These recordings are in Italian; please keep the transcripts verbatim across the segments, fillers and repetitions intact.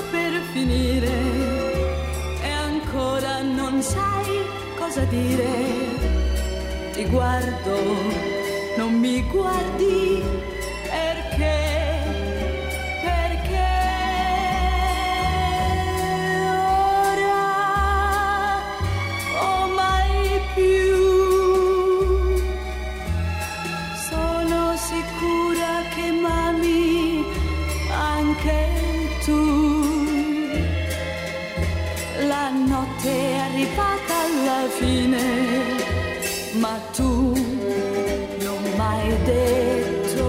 per finire e ancora non sai cosa dire. Ti guardo, non mi guardi perché, perché ora o mai più sono sicura che m'ami anche tu. La notte è arrivata alla fine, ma tu non m'hai detto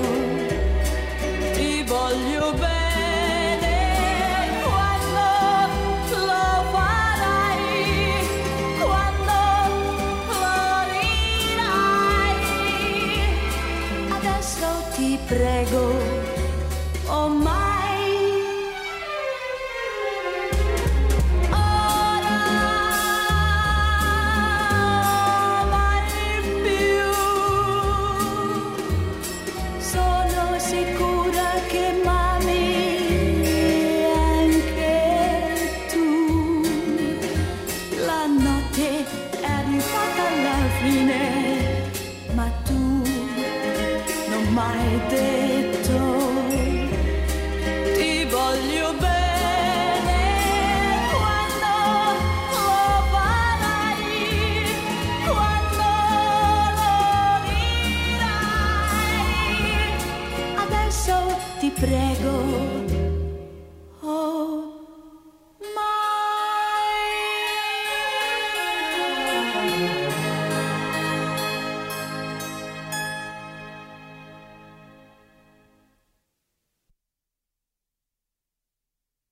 ti voglio bene. Quando lo farai, quando florirai, adesso ti prego, oh mai mai detto ti voglio bene. Quando lo farai, quando lo dirai, adesso ti prego